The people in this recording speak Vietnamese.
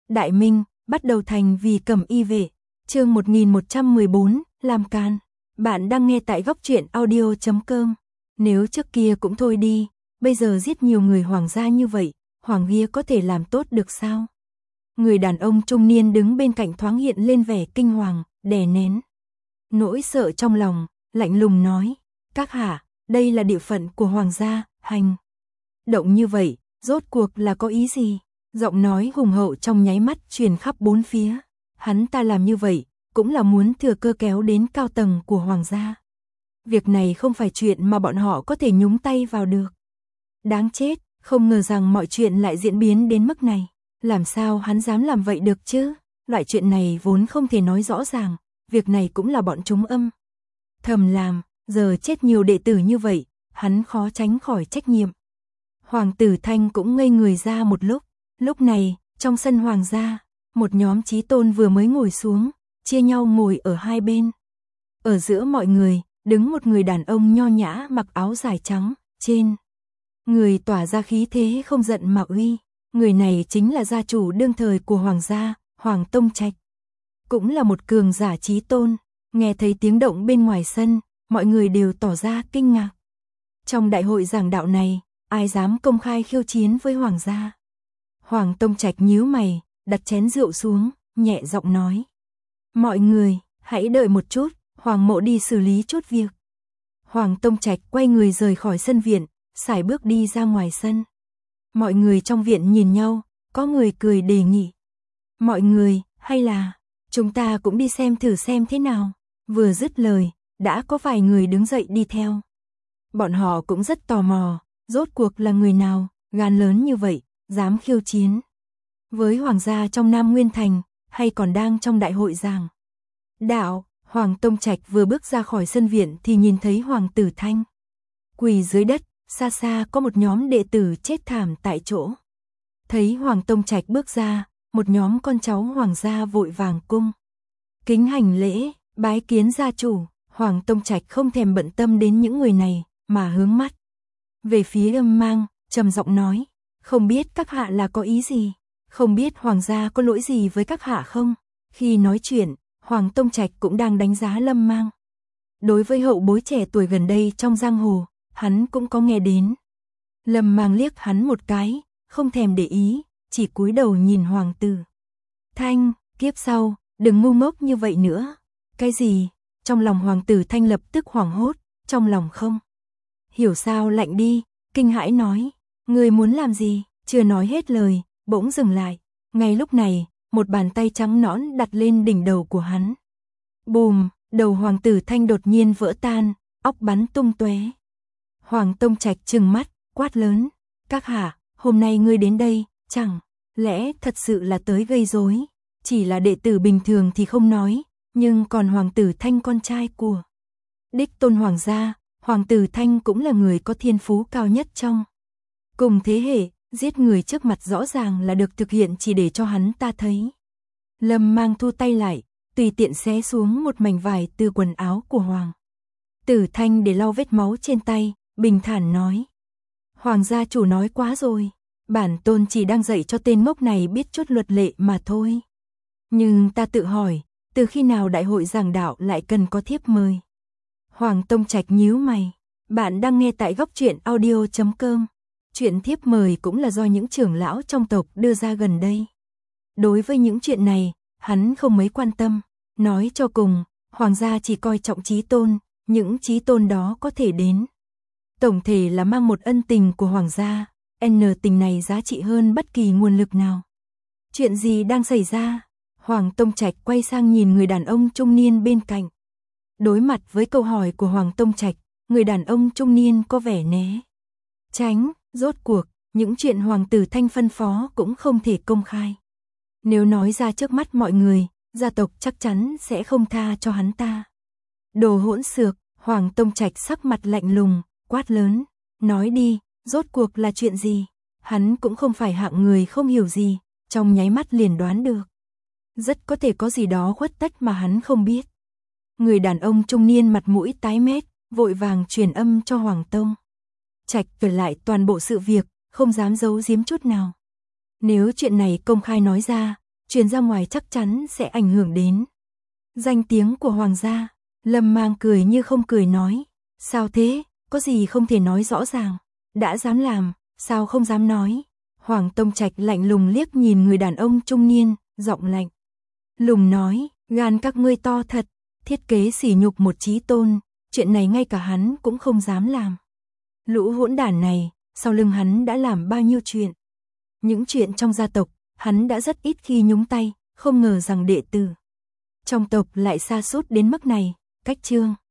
Đại Minh, bắt đầu thành vì Cẩm Y vệ. Chương 1114, làm can. Bạn đang nghe tại góc truyện audio.com. Nếu trước kia cũng thôi đi, bây giờ giết nhiều người hoàng gia như vậy, hoàng gia có thể làm tốt được sao? Người đàn ông trung niên đứng bên cạnh thoáng hiện lên vẻ kinh hoàng, đè nén nỗi sợ trong lòng, lạnh lùng nói: "Các hạ, đây là địa phận của hoàng gia, hành động như vậy, rốt cuộc là có ý gì?" Giọng nói hùng hậu trong nháy mắt truyền khắp bốn phía. Hắn ta làm như vậy, cũng là muốn thừa cơ kéo đến cao tầng của hoàng gia. Việc này không phải chuyện mà bọn họ có thể nhúng tay vào được. Đáng chết, không ngờ rằng mọi chuyện lại diễn biến đến mức này. Làm sao hắn dám làm vậy được chứ? Loại chuyện này vốn không thể nói rõ ràng, việc này cũng là bọn chúng âm thầm làm, giờ chết nhiều đệ tử như vậy, hắn khó tránh khỏi trách nhiệm. Hoàng tử Thanh cũng ngây người ra một lúc. Lúc này, trong sân hoàng gia, một nhóm chí tôn vừa mới ngồi xuống, chia nhau ngồi ở hai bên. Ở giữa mọi người, đứng một người đàn ông nho nhã mặc áo dài trắng, trên người tỏa ra khí thế không giận mà uy. Người này chính là gia chủ đương thời của hoàng gia, Hoàng Tông Trạch. Cũng là một cường giả chí tôn. Nghe thấy tiếng động bên ngoài sân, mọi người đều tỏ ra kinh ngạc. Trong đại hội giảng đạo này, ai dám công khai khiêu chiến với hoàng gia? Hoàng Tông Trạch nhíu mày, đặt chén rượu xuống, nhẹ giọng nói: "Mọi người, hãy đợi một chút, hoàng mộ đi xử lý chút việc." Hoàng Tông Trạch quay người rời khỏi sân viện, sải bước đi ra ngoài sân. Mọi người trong viện nhìn nhau, có người cười đề nghị: "Mọi người, hay là chúng ta cũng đi xem thử xem thế nào." Vừa dứt lời, đã có vài người đứng dậy đi theo. Bọn họ cũng rất tò mò, rốt cuộc là người nào, gan lớn như vậy, dám khiêu chiến với hoàng gia trong Nam Nguyên Thành, hay còn đang trong đại hội giảng đạo. Hoàng Tông Trạch vừa bước ra khỏi sân viện thì nhìn thấy Hoàng tử Thanh quỳ dưới đất, xa xa có một nhóm đệ tử chết thảm tại chỗ. Thấy Hoàng Tông Trạch bước ra, một nhóm con cháu hoàng gia vội vàng cung kính hành lễ, bái kiến gia chủ. Hoàng Tông Trạch không thèm bận tâm đến những người này, mà hướng mắt về phía Âm Mang, trầm giọng nói: "Không biết các hạ là có ý gì? Không biết hoàng gia có lỗi gì với các hạ không?" Khi nói chuyện, Hoàng Tông Trạch cũng đang đánh giá Lâm Mang. Đối với hậu bối trẻ tuổi gần đây trong giang hồ, hắn cũng có nghe đến. Lâm Mang liếc hắn một cái, không thèm để ý, chỉ cúi đầu nhìn Hoàng tử Thanh: "Kiếp sau, đừng ngu ngốc như vậy nữa." "Cái gì?" Trong lòng Hoàng tử Thanh lập tức hoảng hốt, trong lòng không hiểu sao lạnh đi, kinh hãi nói: "Ngươi muốn làm gì?" Chưa nói hết lời, bỗng dừng lại. Ngay lúc này, một bàn tay trắng nõn đặt lên đỉnh đầu của hắn. Bùm, đầu Hoàng tử Thanh đột nhiên vỡ tan, óc bắn tung tóe. Hoàng Tông Trạch trừng mắt, quát lớn: "Các hạ, hôm nay ngươi đến đây, chẳng lẽ thật sự là tới gây rối? Chỉ là đệ tử bình thường thì không nói, nhưng còn Hoàng tử Thanh con trai của đích tôn hoàng gia, Hoàng tử Thanh cũng là người có thiên phú cao nhất trong cùng thế hệ, giết người trước mặt rõ ràng là được thực hiện chỉ để cho hắn ta thấy." Lâm Mang thu tay lại, tùy tiện xé xuống một mảnh vải từ quần áo của Hoàng tử Thanh để lau vết máu trên tay, bình thản nói: "Hoàng gia chủ nói quá rồi, bản tôn chỉ đang dạy cho tên ngốc này biết chút luật lệ mà thôi. Nhưng ta tự hỏi, từ khi nào đại hội giảng đạo lại cần có thiếp mời?" Hoàng Tông Trạch nhíu mày. Bạn đang nghe tại góc truyện audio.com. Chuyện thiếp mời cũng là do những trưởng lão trong tộc đưa ra gần đây. Đối với những chuyện này, hắn không mấy quan tâm. Nói cho cùng, hoàng gia chỉ coi trọng chí tôn, những chí tôn đó có thể đến. Tổng thể là mang một ân tình của hoàng gia, tình này giá trị hơn bất kỳ nguồn lực nào. Chuyện gì đang xảy ra? Hoàng Tông Trạch quay sang nhìn người đàn ông trung niên bên cạnh. Đối mặt với câu hỏi của Hoàng Tông Trạch, người đàn ông trung niên có vẻ né tránh. Rốt cuộc, những chuyện Hoàng tử Thanh phân phó cũng không thể công khai. Nếu nói ra trước mắt mọi người, gia tộc chắc chắn sẽ không tha cho hắn ta. Đồ hỗn xược. Hoàng Tông Trạch sắc mặt lạnh lùng, quát lớn: "Nói đi, rốt cuộc là chuyện gì?" Hắn cũng không phải hạng người không hiểu gì, trong nháy mắt liền đoán được. Rất có thể có gì đó khuất tất mà hắn không biết. Người đàn ông trung niên mặt mũi tái mét, vội vàng truyền âm cho Hoàng Tông Trạch kể lại toàn bộ sự việc, không dám giấu giếm chút nào. Nếu chuyện này công khai nói ra, truyền ra ngoài chắc chắn sẽ ảnh hưởng đến danh tiếng của hoàng gia. Lâm Mang cười như không cười nói, sao thế, có gì không thể nói rõ ràng, đã dám làm, sao không dám nói. Hoàng Tông Trạch lạnh lùng liếc nhìn người đàn ông trung niên, giọng lạnh lùng nói, gan các ngươi to thật, thiết kế sỉ nhục một chí tôn, chuyện này ngay cả hắn cũng không dám làm. Lũ hỗn đản này, sau lưng hắn đã làm bao nhiêu chuyện. Những chuyện trong gia tộc, hắn đã rất ít khi nhúng tay, không ngờ rằng đệ tử trong tộc lại sa sút đến mức này. Cách chương